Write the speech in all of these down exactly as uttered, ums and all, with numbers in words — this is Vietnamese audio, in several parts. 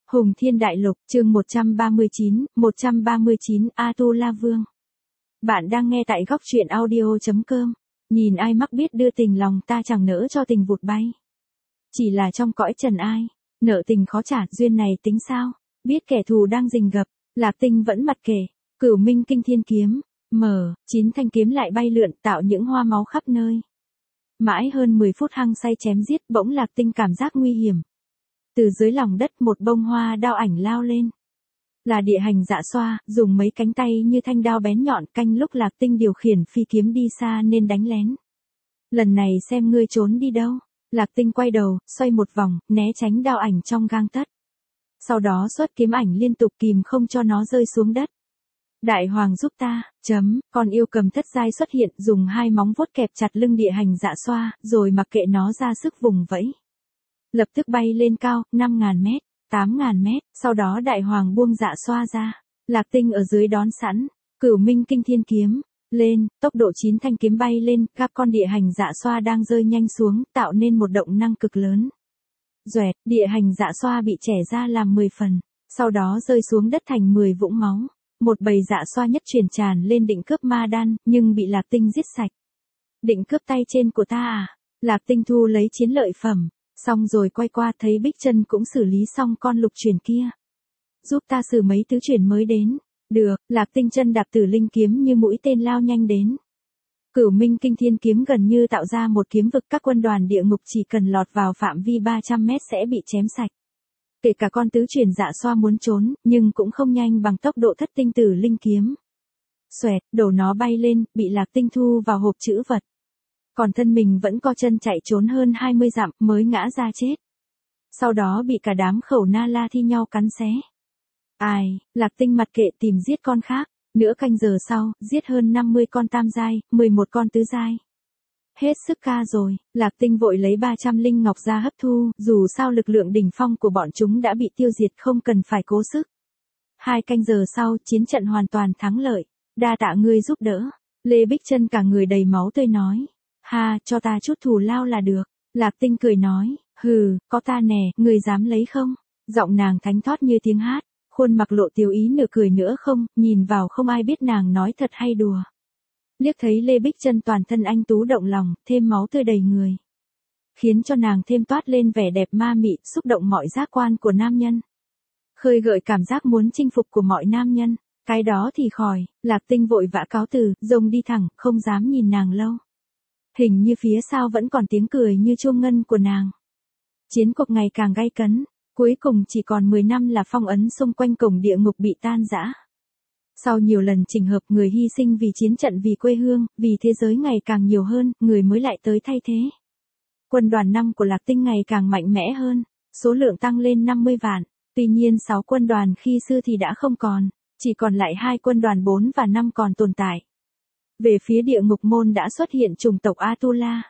Hùng Thiên Đại Lục, chương một trăm ba mươi chín, một trăm ba mươi chín Atula Vương. Bạn đang nghe tại góc truyện audio chấm com. Nhìn ai mắc biết đưa tình lòng ta chẳng nỡ cho tình vụt bay. Chỉ là trong cõi trần ai, nợ tình khó trả, duyên này tính sao? Biết kẻ thù đang rình gập, Lạc Tinh vẫn mặc kệ. Cửu Minh Kinh Thiên Kiếm, mở, chín thanh kiếm lại bay lượn tạo những hoa máu khắp nơi. Mãi hơn mười phút hăng say chém giết, bỗng Lạc Tinh cảm giác nguy hiểm. Từ dưới lòng đất một bông hoa đao ảnh lao lên. Là địa hành dạ xoa, dùng mấy cánh tay như thanh đao bén nhọn, canh lúc Lạc Tinh điều khiển phi kiếm đi xa nên đánh lén. Lần này xem ngươi trốn đi đâu. Lạc Tinh quay đầu, xoay một vòng, né tránh đao ảnh trong gang tấc. Sau đó xuất kiếm ảnh liên tục kìm không cho nó rơi xuống đất. Đại hoàng giúp ta, chấm, con yêu cầm thất giai xuất hiện, dùng hai móng vuốt kẹp chặt lưng địa hành dạ xoa, rồi mặc kệ nó ra sức vùng vẫy. Lập tức bay lên cao, năm ngàn mét, tám ngàn mét, sau đó đại hoàng buông dạ xoa ra. Lạc Tinh ở dưới đón sẵn, Cửu Minh Kinh Thiên Kiếm, lên, tốc độ chín thanh kiếm bay lên, các con địa hành dạ xoa đang rơi nhanh xuống, tạo nên một động năng cực lớn. Doẹt, địa hành dạ xoa bị chẻ ra làm mười phần, sau đó rơi xuống đất thành mười vũng máu. Một bầy dạ xoa nhất truyền tràn lên định cướp ma đan, nhưng bị Lạc Tinh giết sạch. Định cướp tay trên của ta à? Lạc Tinh thu lấy chiến lợi phẩm. Xong rồi quay qua thấy Bích Chân cũng xử lý xong con lục chuyển kia. Giúp ta xử mấy tứ chuyển mới đến. Được, Lạc Tinh chân đạp Tử Linh kiếm như mũi tên lao nhanh đến. Cửu Minh Kinh Thiên Kiếm gần như tạo ra một kiếm vực, các quân đoàn địa ngục chỉ cần lọt vào phạm vi ba trăm mét sẽ bị chém sạch. Kể cả con tứ chuyển dạ xoa muốn trốn, nhưng cũng không nhanh bằng tốc độ thất tinh Tử Linh kiếm. Xoẹt, đổ nó bay lên, bị Lạc Tinh thu vào hộp trữ vật. Còn thân mình vẫn co chân chạy trốn hơn hai mươi dặm mới ngã ra chết. Sau đó bị cả đám khẩu na la thi nhau cắn xé. Ai, Lạc Tinh mặc kệ tìm giết con khác. Nửa canh giờ sau, giết hơn năm mươi con tam giai, mười một con tứ giai. Hết sức ca rồi, Lạc Tinh vội lấy ba trăm linh ngọc ra hấp thu, dù sao lực lượng đỉnh phong của bọn chúng đã bị tiêu diệt, không cần phải cố sức. Hai canh giờ sau, chiến trận hoàn toàn thắng lợi. Đa tạ ngươi giúp đỡ. Lê Bích Chân cả người đầy máu tươi nói. Ha, cho ta chút thù lao là được. Lạc Tinh cười nói, hừ, có ta nè, người dám lấy không? Giọng nàng thánh thót như tiếng hát, khuôn mặt lộ tiêu ý nửa cười nữa không, nhìn vào không ai biết nàng nói thật hay đùa. Liếc thấy Lê Bích Chân toàn thân anh tú động lòng, thêm máu tươi đầy người. Khiến cho nàng thêm toát lên vẻ đẹp ma mị, xúc động mọi giác quan của nam nhân. Khơi gợi cảm giác muốn chinh phục của mọi nam nhân. Cái đó thì khỏi, Lạc Tinh vội vã cáo từ, rông đi thẳng, không dám nhìn nàng lâu. Hình như phía sau vẫn còn tiếng cười như chuông ngân của nàng. Chiến cuộc ngày càng gay cấn, cuối cùng chỉ còn mười năm là phong ấn xung quanh cổng địa ngục bị tan rã. Sau nhiều lần chỉnh hợp, người hy sinh vì chiến trận, vì quê hương, vì thế giới ngày càng nhiều hơn, người mới lại tới thay thế. Quân đoàn năm của Lạc Tinh ngày càng mạnh mẽ hơn, số lượng tăng lên năm mươi vạn, tuy nhiên sáu quân đoàn khi xưa thì đã không còn, chỉ còn lại hai quân đoàn bốn và năm còn tồn tại. Về phía địa ngục môn đã xuất hiện chủng tộc Atula.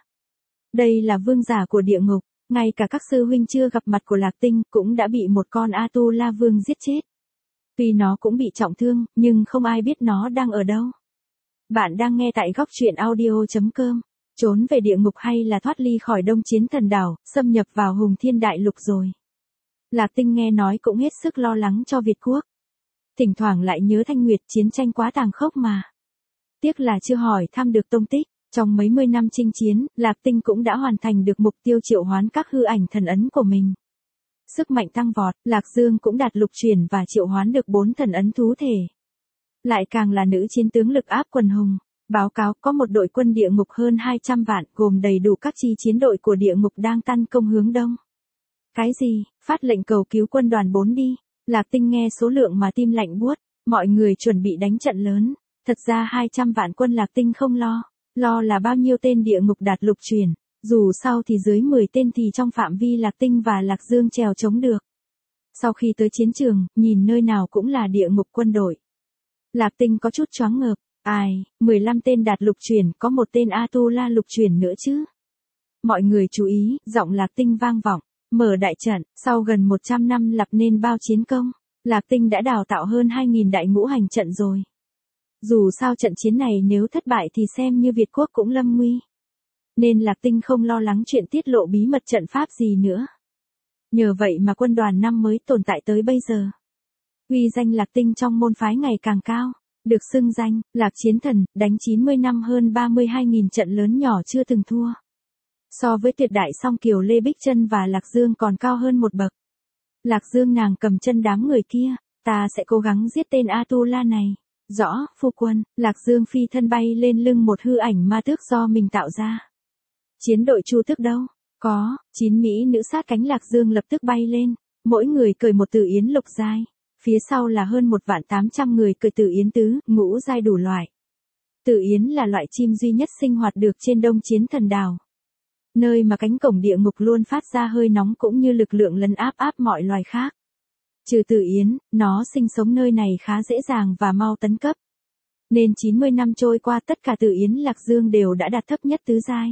Đây là vương giả của địa ngục, ngay cả các sư huynh chưa gặp mặt của Lạc Tinh cũng đã bị một con Atula vương giết chết. Tuy nó cũng bị trọng thương, nhưng không ai biết nó đang ở đâu. Bạn đang nghe tại góc truyện audio chấm com. Trốn về địa ngục hay là thoát ly khỏi Đông Chiến Thần Đảo, xâm nhập vào Hùng Thiên Đại Lục rồi. Lạc Tinh nghe nói cũng hết sức lo lắng cho Việt quốc. Thỉnh thoảng lại nhớ Thanh Nguyệt, chiến tranh quá tàn khốc mà. Tiếc là chưa hỏi thăm được tông tích, trong mấy mươi năm chinh chiến, Lạc Tinh cũng đã hoàn thành được mục tiêu triệu hoán các hư ảnh thần ấn của mình. Sức mạnh tăng vọt, Lạc Dương cũng đạt lục chuyển và triệu hoán được bốn thần ấn thú thể. Lại càng là nữ chiến tướng lực áp quần hùng. Báo cáo có một đội quân địa ngục hơn hai trăm vạn, gồm đầy đủ các chi chiến đội của địa ngục đang tấn công hướng đông. Cái gì, phát lệnh cầu cứu quân đoàn bốn đi. Lạc Tinh nghe số lượng mà tim lạnh buốt, mọi người chuẩn bị đánh trận lớn. Thật ra hai trăm vạn quân Lạc Tinh không lo, lo là bao nhiêu tên địa ngục đạt lục chuyển, dù sau thì dưới mười tên thì trong phạm vi Lạc Tinh và Lạc Dương trèo chống được. Sau khi tới chiến trường, nhìn nơi nào cũng là địa ngục quân đội. Lạc Tinh có chút choáng ngợp, ai, mười lăm tên đạt lục chuyển, có một tên Atula lục chuyển nữa chứ. Mọi người chú ý, giọng Lạc Tinh vang vọng, mở đại trận, sau gần một trăm năm lập nên bao chiến công, Lạc Tinh đã đào tạo hơn hai nghìn đại ngũ hành trận rồi. Dù sao trận chiến này nếu thất bại thì xem như Việt quốc cũng lâm nguy. Nên Lạc Tinh không lo lắng chuyện tiết lộ bí mật trận pháp gì nữa. Nhờ vậy mà quân đoàn năm mới tồn tại tới bây giờ. Uy danh Lạc Tinh trong môn phái ngày càng cao, được xưng danh, Lạc Chiến Thần, đánh chín mươi năm hơn ba mươi hai nghìn trận lớn nhỏ chưa từng thua. So với tuyệt đại song kiều Lê Bích Trân và Lạc Dương còn cao hơn một bậc. Lạc Dương nàng cầm chân đám người kia, ta sẽ cố gắng giết tên Atula này. Rõ, phu quân, Lạc Dương phi thân bay lên lưng một hư ảnh ma tước do mình tạo ra. Chiến đội Chu Tước đâu? Có, chín mỹ nữ sát cánh Lạc Dương lập tức bay lên, mỗi người cởi một tử yến lục giai, phía sau là hơn một vạn tám trăm người cởi tử yến tứ, ngũ giai đủ loại. Tử yến là loại chim duy nhất sinh hoạt được trên Đông Chiến Thần Đảo, nơi mà cánh cổng địa ngục luôn phát ra hơi nóng cũng như lực lượng lấn áp áp mọi loài khác. Trừ tử yến, nó sinh sống nơi này khá dễ dàng và mau tấn cấp. Nên chín mươi năm trôi qua tất cả tử yến Lạc Dương đều đã đạt thấp nhất tứ giai.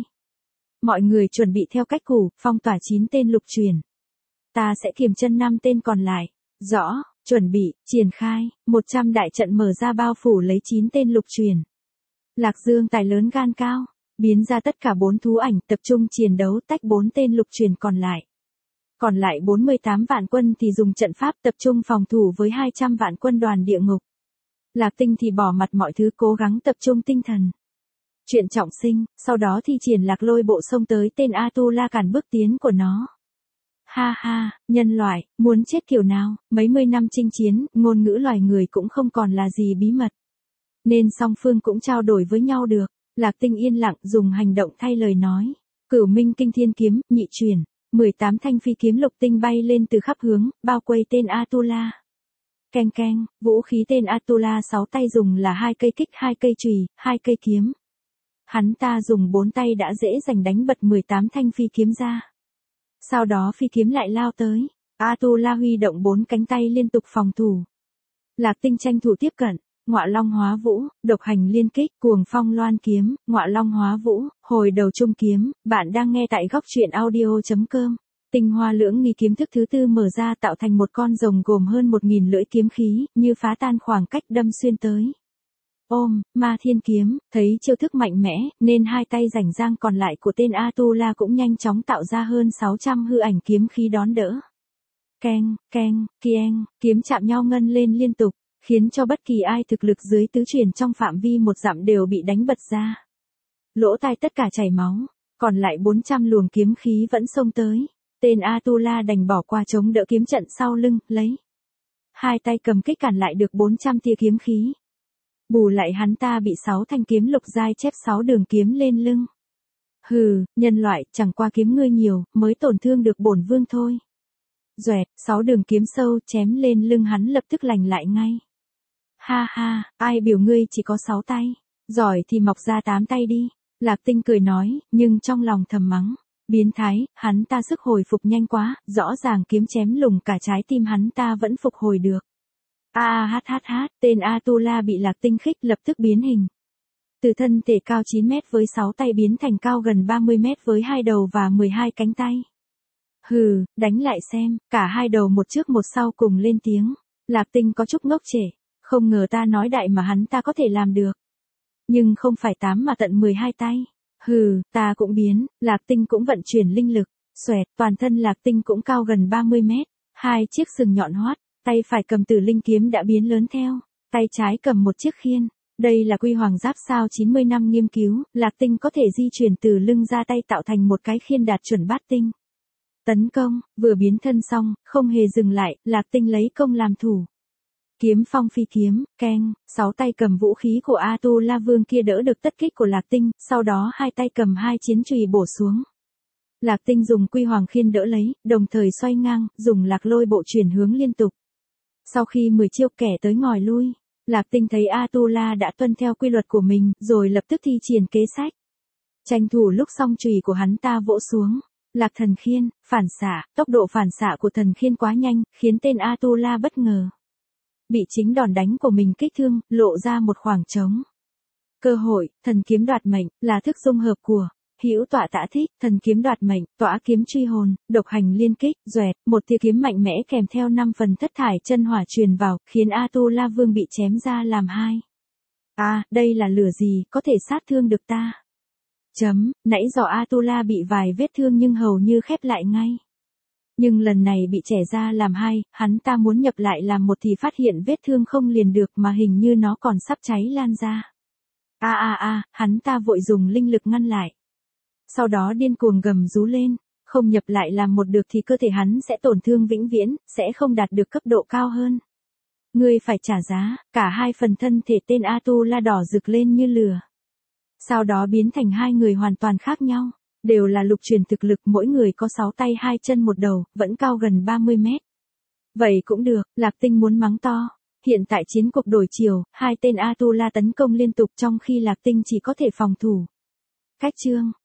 Mọi người chuẩn bị theo cách cũ, phong tỏa chín tên lục truyền. Ta sẽ kiềm chân năm tên còn lại. Rõ, chuẩn bị, triển khai, một trăm đại trận mở ra bao phủ lấy chín tên lục truyền. Lạc Dương tài lớn gan cao, biến ra tất cả bốn thú ảnh tập trung chiến đấu tách bốn tên lục truyền còn lại. Còn lại bốn mươi tám vạn quân thì dùng trận pháp tập trung phòng thủ với hai trăm vạn quân đoàn địa ngục. Lạc Tinh thì bỏ mặt mọi thứ cố gắng tập trung tinh thần. Chuyện trọng sinh, sau đó thì triển Lạc Lôi bộ xông tới tên Atula cản bước tiến của nó. Ha ha, nhân loại, muốn chết kiểu nào, mấy mươi năm chinh chiến, ngôn ngữ loài người cũng không còn là gì bí mật. Nên song phương cũng trao đổi với nhau được. Lạc Tinh yên lặng dùng hành động thay lời nói. Cửu Minh Kinh Thiên Kiếm, nhị truyền, mười tám thanh phi kiếm lục tinh bay lên từ khắp hướng, bao quây tên Atula. Keng keng, vũ khí tên Atula sáu tay dùng là hai cây kích, hai cây chùy, hai cây kiếm. Hắn ta dùng bốn tay đã dễ dàng đánh bật mười tám thanh phi kiếm ra. Sau đó phi kiếm lại lao tới. Atula huy động bốn cánh tay liên tục phòng thủ. Lạc Tinh tranh thủ tiếp cận. Ngọa Long Hóa Vũ, độc hành liên kích, cuồng phong loan kiếm, Ngọa Long Hóa Vũ, hồi đầu trung kiếm. Bạn đang nghe tại góc truyện audio chấm com. Tinh hoa lưỡng nghi kiếm thức thứ tư mở ra tạo thành một con rồng gồm hơn một nghìn lưỡi kiếm khí, như phá tan khoảng cách đâm xuyên tới. Ôm, Ma Thiên Kiếm, thấy chiêu thức mạnh mẽ, nên hai tay rảnh rang còn lại của tên Atula cũng nhanh chóng tạo ra hơn sáu trăm hư ảnh kiếm khí đón đỡ. Keng, keng, kieng, kiếm chạm nhau ngân lên liên tục, khiến cho bất kỳ ai thực lực dưới tứ truyền trong phạm vi một dặm đều bị đánh bật ra. Lỗ tai tất cả chảy máu, còn lại bốn trăm luồng kiếm khí vẫn xông tới. Tên Atula đành bỏ qua chống đỡ kiếm trận sau lưng, lấy hai tay cầm kích cản lại được bốn trăm tia kiếm khí. Bù lại hắn ta bị sáu thanh kiếm lục giai chép sáu đường kiếm lên lưng. Hừ, nhân loại, chẳng qua kiếm ngươi nhiều, mới tổn thương được bổn vương thôi. Doẹt, sáu đường kiếm sâu chém lên lưng hắn lập tức lành lại ngay. Ha ha, ai biểu ngươi chỉ có sáu tay, giỏi thì mọc ra tám tay đi. Lạc Tinh cười nói, nhưng trong lòng thầm mắng. Biến thái, hắn ta sức hồi phục nhanh quá, rõ ràng kiếm chém lủng cả trái tim hắn ta vẫn phục hồi được. A a hát hát hát, tên Atula bị Lạc Tinh khích lập tức biến hình. Từ thân thể cao chín mét với sáu tay biến thành cao gần ba mươi mét với hai đầu và mười hai cánh tay. Hừ, đánh lại xem, cả hai đầu một trước một sau cùng lên tiếng. Lạc Tinh có chút ngốc trệ, không ngờ ta nói đại mà hắn ta có thể làm được. Nhưng không phải tám mà tận mười hai tay. Hừ, ta cũng biến, Lạc Tinh cũng vận chuyển linh lực, xoẹt, toàn thân Lạc Tinh cũng cao gần ba mươi mét, hai chiếc sừng nhọn hoắt, tay phải cầm tử linh kiếm đã biến lớn theo, tay trái cầm một chiếc khiên. Đây là quy hoàng giáp sao chín mươi năm nghiên cứu, Lạc Tinh có thể di chuyển từ lưng ra tay tạo thành một cái khiên đạt chuẩn bát tinh. Tấn công, vừa biến thân xong, không hề dừng lại, Lạc Tinh lấy công làm thủ. Kiếm phong phi kiếm, keng, sáu tay cầm vũ khí của Atula Vương kia đỡ được tất kích của Lạc Tinh, sau đó hai tay cầm hai chiến chùy bổ xuống. Lạc Tinh dùng quy hoàng khiên đỡ lấy, đồng thời xoay ngang, dùng Lạc Lôi bộ chuyển hướng liên tục. Sau khi mười chiêu kẻ tới ngòi lui, Lạc Tinh thấy Atula đã tuân theo quy luật của mình, rồi lập tức thi triển kế sách. Tranh thủ lúc song chùy của hắn ta vỗ xuống. Lạc thần khiên, phản xạ, tốc độ phản xạ của thần khiên quá nhanh, khiến tên Atula bất ngờ. Bị chính đòn đánh của mình kích thương, lộ ra một khoảng trống. Cơ hội, thần kiếm đoạt mệnh, là thức dung hợp của hữu tọa tả thích, thần kiếm đoạt mệnh, tọa kiếm truy hồn, độc hành liên kích, doẹt, một tia kiếm mạnh mẽ kèm theo năm phần thất thải chân hỏa truyền vào, khiến Atula Vương bị chém ra làm hai. À, đây là lửa gì, có thể sát thương được ta? Chấm, nãy giờ Atula bị vài vết thương nhưng hầu như khép lại ngay. Nhưng lần này bị trẻ ra làm hai, hắn ta muốn nhập lại làm một thì phát hiện vết thương không liền được mà hình như nó còn sắp cháy lan ra. A a a, hắn ta vội dùng linh lực ngăn lại. Sau đó điên cuồng gầm rú lên, không nhập lại làm một được thì cơ thể hắn sẽ tổn thương vĩnh viễn, sẽ không đạt được cấp độ cao hơn. Ngươi phải trả giá, cả hai phần thân thể tên Atula đỏ rực lên như lửa. Sau đó biến thành hai người hoàn toàn khác nhau, đều là lục truyền thực lực, mỗi người có sáu tay hai chân một đầu, vẫn cao gần ba mươi mét. Vậy cũng được, Lạc Tinh muốn mắng to. Hiện tại chiến cuộc đổi chiều, hai tên Atula tấn công liên tục trong khi Lạc Tinh chỉ có thể phòng thủ. Cách chương